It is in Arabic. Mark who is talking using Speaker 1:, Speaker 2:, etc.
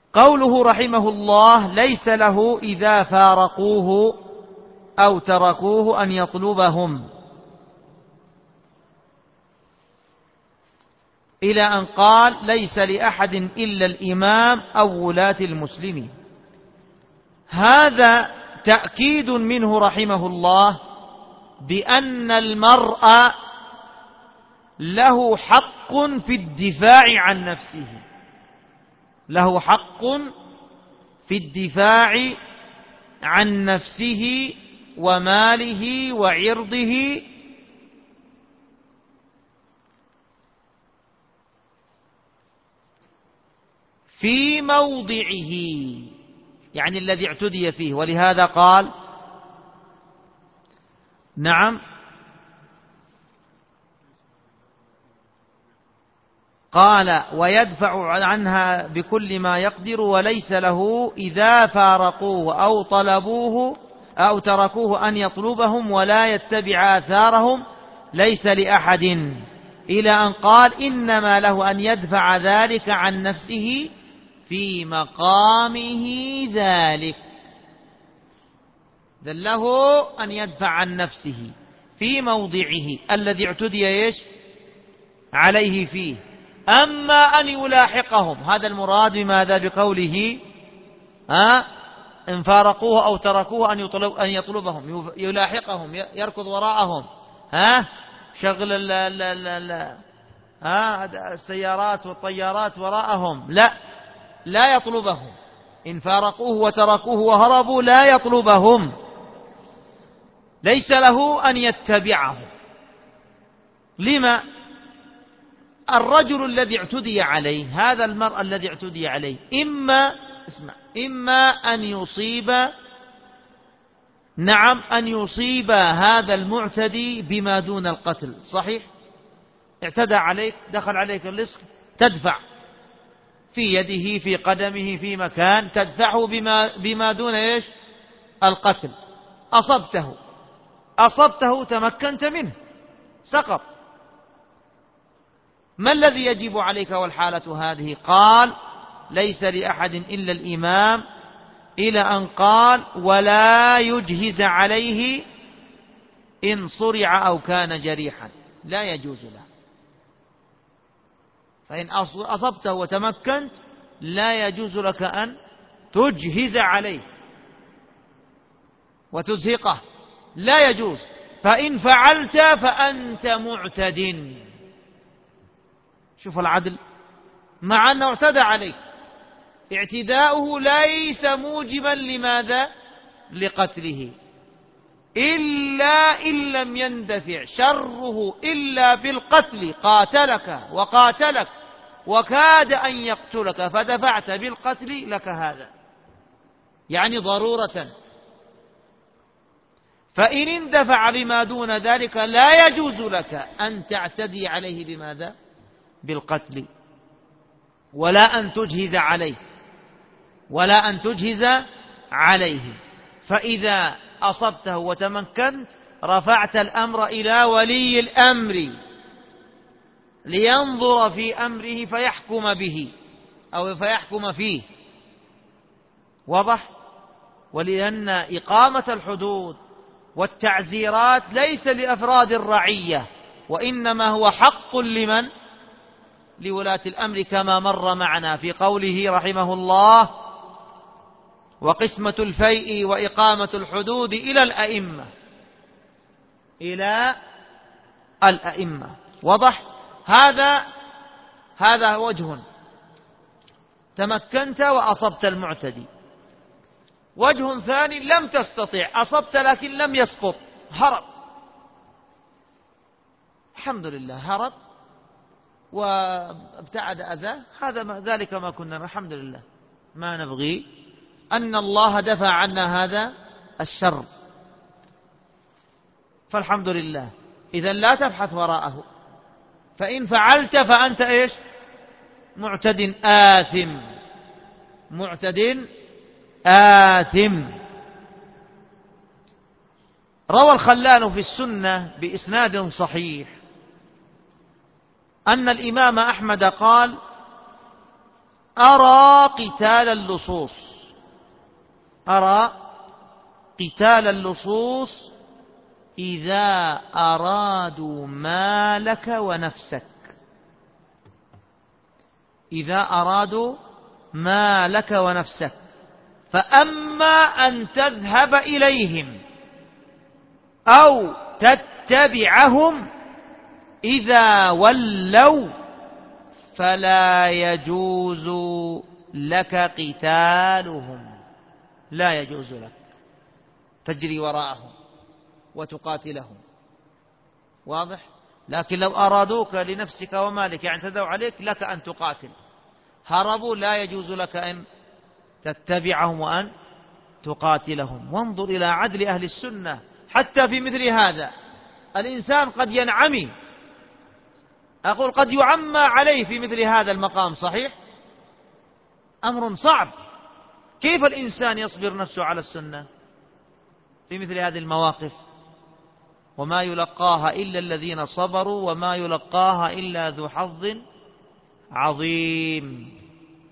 Speaker 1: قوله رحمه الله: ليس له إذا فارقوه أو تركوه أن يطلبهم، إلى أن قال: ليس لأحد إلا الإمام أو ولاة المسلمين. هذا تأكيد منه رحمه الله بأن المرء له حق في الدفاع عن نفسه، له حق في الدفاع عن نفسه وماله وعرضه في موضعه، يعني الذي اعتدي فيه. ولهذا قال: نعم، قال: ويدفع عنها بكل ما يقدر، وليس له إذا فارقوه أو طلبوه أو تركوه أن يطلبهم ولا يتبع آثارهم، ليس لأحد، إلى أن قال: إنما له أن يدفع ذلك عن نفسه في مقامه ذلك. له أن يدفع عن نفسه في موضعه الذي اعتدي عليه فيه. أما أن يلاحقهم، هذا المراد بماذا؟ بقوله إن فارقوه أو تركوه أن يطلبهم، يلاحقهم، يركض وراءهم، شغل السيارات والطيارات وراءهم، لا يطلبهم. إن فارقوه وتركوه وهربوا لا يطلبهم، ليس له أن يتبعهم. لما؟ الرجل الذي اعتدي عليه، هذا المرء الذي اعتدي عليه، إما أن يصيب، أن يصيب هذا المعتدي بما دون القتل. صحيح، اعتدى عليك، دخل عليك اللصق، تدفع في يده، في قدمه، في مكان، تدفعه بما دون القتل. أصبته تمكنت منه، سقط. ما الذي يجب عليك والحالة هذه؟ قال: ليس لأحد إلا الإمام، إلى أن قال: ولا يجهز عليه إن صرع أو كان جريحا، لا يجوز له. فإن أصبته وتمكنت لا يجوز لك أن تجهز عليه وتزهقه، لا يجوز. فإن فعلت فأنت معتد. شوف العدل، مع أنه اعتدى عليك، اعتداؤه ليس موجبا لماذا؟ لقتله، إلا إن لم يندفع شره إلا بالقتل. قاتلك وقاتلك وكاد أن يقتلك فدفعت بالقتل، لك هذا يعني ضرورة. فإن اندفع بما دون ذلك لا يجوز لك أن تعتدي عليه بماذا؟ بالقتل، ولا أن تجهز عليه. فإذا أصبته وتمكنت رفعت الأمر إلى ولي الأمر لينظر في أمره فيحكم به أو فيحكم فيه. واضح؟ ولأن إقامة الحدود والتعزيرات ليس لأفراد الرعية، وإنما هو حق لمن؟ لولاة الأمر، كما مر معنا في قوله رحمه الله: وقسمة الفيء وإقامة الحدود إلى الأئمة. وضح؟ هذا وجه، تمكنت وأصبت المعتدي. وجه ثاني، لم تستطع، أصبت لكن لم يسقط، هرب، الحمد لله، هرب وابتعد أذاه، هذا ذلك ما كنا، الحمد لله، ما نبغي أن الله دفع عنا هذا الشر، فالحمد لله. إذن لا تبحث وراءه. فإن فعلت فأنت معتد آثم. روى الخلال في السنة بإسناد صحيح أن الإمام أحمد قال: أرى قتال اللصوص، أرى قتال اللصوص إذا أرادوا مالك ونفسك، إذا أرادوا مالك ونفسك. فأما أن تذهب إليهم أو تتبعهم إذا ولوا فلا يجوز لك قتالهم، لا يجوز لك تجري وراءهم وتقاتلهم، واضح؟ لكن لو أرادوك لنفسك ومالك يعني اعتدوا عليك لك أن تقاتل، هربوا لا يجوز لك أن تتبعهم وأن تقاتلهم. وانظر إلى عدل أهل السنة حتى في مثل هذا. الإنسان قد ينعمي، أقول قد يعمى عليه في مثل هذا المقام، صحيح؟ أمر صعب. كيف الإنسان يصبر نفسه على السنة في مثل هذه المواقف؟ وما يلقاها إلا الذين صبروا وما يلقاها إلا ذو حظ عظيم.